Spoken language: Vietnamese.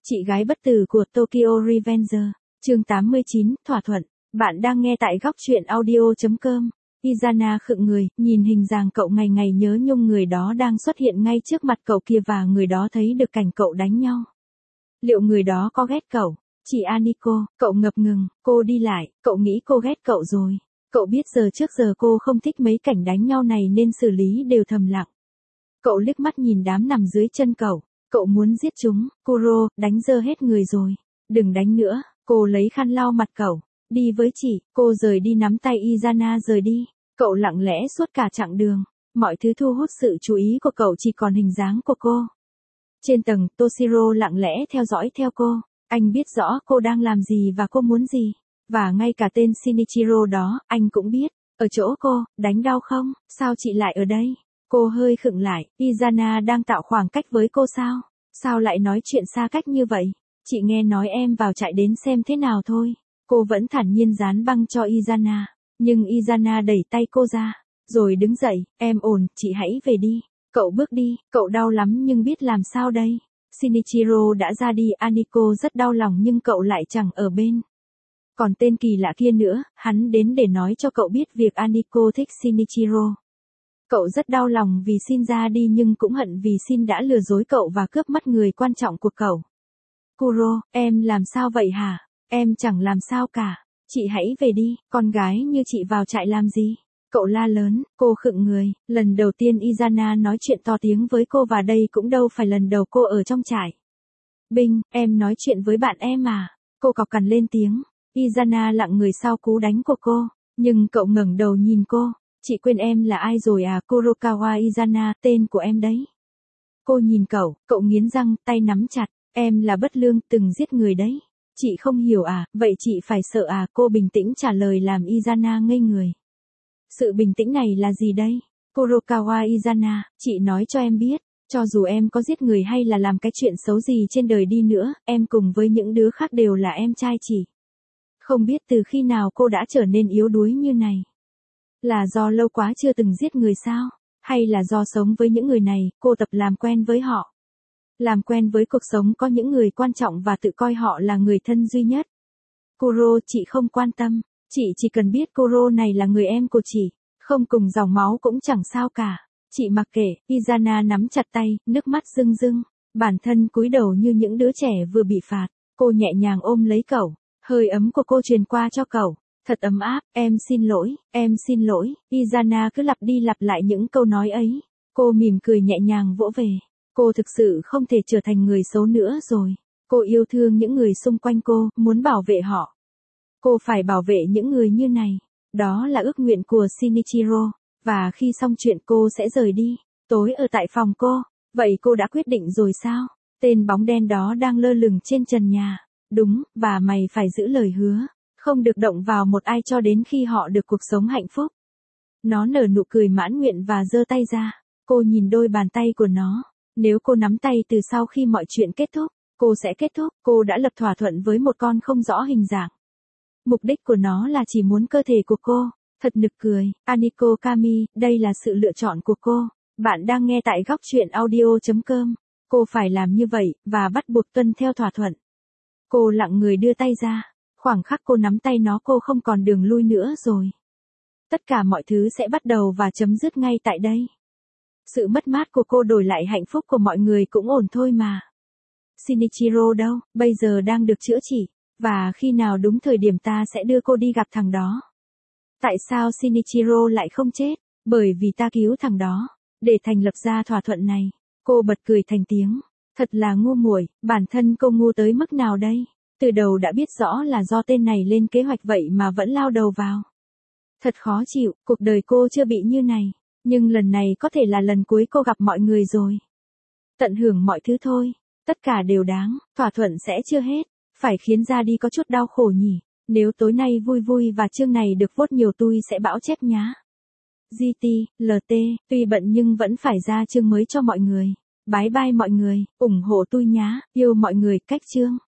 Chị gái bất tử của Tokyo Revenger, chương 89, thỏa thuận. Bạn đang nghe tại góc truyện audio.com. Izana khựng người, nhìn hình dáng cậu ngày ngày nhớ nhung người đó đang xuất hiện ngay trước mặt cậu kia và người đó thấy được cảnh cậu đánh nhau. Liệu người đó có ghét cậu? Chị Aniko, cậu ngập ngừng, cô đi lại, cậu nghĩ cô ghét cậu rồi. Cậu biết trước giờ cô không thích mấy cảnh đánh nhau này nên xử lý đều thầm lặng. Cậu liếc mắt nhìn đám nằm dưới chân cậu. Cậu muốn giết chúng, Kuro, đánh dơ hết người rồi. Đừng đánh nữa, cô lấy khăn lau mặt cậu. Đi với chị, cô rời đi nắm tay Izana rời đi. Cậu lặng lẽ suốt cả chặng đường. Mọi thứ thu hút sự chú ý của cậu chỉ còn hình dáng của cô. Trên tầng, Toshiro lặng lẽ theo dõi theo cô. Anh biết rõ cô đang làm gì và cô muốn gì. Và ngay cả tên Shinichiro đó, anh cũng biết. Ở chỗ cô, đánh đau không? Sao chị lại ở đây? Cô hơi khựng lại, Izana đang tạo khoảng cách với cô sao? Sao lại nói chuyện xa cách như vậy? Chị nghe nói em vào trại đến xem thế nào thôi. Cô vẫn thản nhiên dán băng cho Izana. Nhưng Izana đẩy tay cô ra. Rồi đứng dậy, em ổn, chị hãy về đi. Cậu bước đi, cậu đau lắm nhưng biết làm sao đây? Shinichiro đã ra đi, Aniko rất đau lòng nhưng cậu lại chẳng ở bên. Còn tên kỳ lạ kia nữa, hắn đến để nói cho cậu biết việc Aniko thích Shinichiro. Cậu rất đau lòng vì Shin ra đi nhưng cũng hận vì Shin đã lừa dối cậu và cướp mất người quan trọng của cậu. Kuro, em làm sao vậy hả? Em chẳng làm sao cả. Chị hãy về đi, con gái như chị vào trại làm gì? Cậu la lớn, cô khựng người. Lần đầu tiên Izana nói chuyện to tiếng với cô và đây cũng đâu phải lần đầu cô ở trong trại. Binh, em nói chuyện với bạn em à? Cô cọc cằn lên tiếng. Izana lặng người sau cú đánh của cô. Nhưng cậu ngẩng đầu nhìn cô. Chị quên em là ai rồi à? Kurokawa Izana, tên của em đấy. Cô nhìn cậu nghiến răng, tay nắm chặt. Em là bất lương, từng giết người đấy. Chị không hiểu à, vậy chị phải sợ à? Cô bình tĩnh trả lời làm Izana ngây người. Sự bình tĩnh này là gì đây? Kurokawa Izana, chị nói cho em biết, cho dù em có giết người hay là làm cái chuyện xấu gì trên đời đi nữa, em cùng với những đứa khác đều là em trai chị. Không biết từ khi nào cô đã trở nên yếu đuối như này. Là do lâu quá chưa từng giết người sao? Hay là do sống với những người này, cô tập làm quen với họ? Làm quen với cuộc sống có những người quan trọng và tự coi họ là người thân duy nhất. Kuro, chị không quan tâm. Chị chỉ cần biết Kuro này là người em của chị. Không cùng dòng máu cũng chẳng sao cả. Chị mặc kệ, Izana nắm chặt tay, nước mắt rưng rưng. Bản thân cúi đầu như những đứa trẻ vừa bị phạt. Cô nhẹ nhàng ôm lấy cậu. Hơi ấm của cô truyền qua cho cậu. Thật ấm áp, em xin lỗi, Izana cứ lặp đi lặp lại những câu nói ấy. Cô mỉm cười nhẹ nhàng vỗ về. Cô thực sự không thể trở thành người xấu nữa rồi. Cô yêu thương những người xung quanh cô, muốn bảo vệ họ. Cô phải bảo vệ những người như này. Đó là ước nguyện của Shinichiro. Và khi xong chuyện cô sẽ rời đi. Tối ở tại phòng cô. Vậy cô đã quyết định rồi sao? Tên bóng đen đó đang lơ lửng trên trần nhà. Đúng, và mày phải giữ lời hứa. Không được động vào một ai cho đến khi họ được cuộc sống hạnh phúc. Nó nở nụ cười mãn nguyện và giơ tay ra. Cô nhìn đôi bàn tay của nó. Nếu cô nắm tay từ sau khi mọi chuyện kết thúc, cô sẽ kết thúc. Cô đã lập thỏa thuận với một con không rõ hình dạng. Mục đích của nó là chỉ muốn cơ thể của cô. Thật nực cười. Aniko Kami, đây là sự lựa chọn của cô. Bạn đang nghe tại góc truyện audio.com. Cô phải làm như vậy, và bắt buộc tuân theo thỏa thuận. Cô lặng người đưa tay ra. Khoảng khắc cô nắm tay nó cô không còn đường lui nữa rồi. Tất cả mọi thứ sẽ bắt đầu và chấm dứt ngay tại đây. Sự mất mát của cô đổi lại hạnh phúc của mọi người cũng ổn thôi mà. Shinichiro đâu, bây giờ đang được chữa trị. Và khi nào đúng thời điểm ta sẽ đưa cô đi gặp thằng đó. Tại sao Shinichiro lại không chết? Bởi vì ta cứu thằng đó. Để thành lập ra thỏa thuận này. Cô bật cười thành tiếng. Thật là ngu muội, bản thân cô ngu tới mức nào đây? Từ đầu đã biết rõ là do tên này lên kế hoạch vậy mà vẫn lao đầu vào. Thật khó chịu, cuộc đời cô chưa bị như này. Nhưng lần này có thể là lần cuối cô gặp mọi người rồi. Tận hưởng mọi thứ thôi. Tất cả đều đáng, thỏa thuận sẽ chưa hết. Phải khiến ra đi có chút đau khổ nhỉ. Nếu tối nay vui vui và chương này được vote nhiều tôi sẽ bão chép nhá. GT, LT, tuy bận nhưng vẫn phải ra chương mới cho mọi người. Bye bye mọi người, ủng hộ tôi nhá, yêu mọi người, cách chương.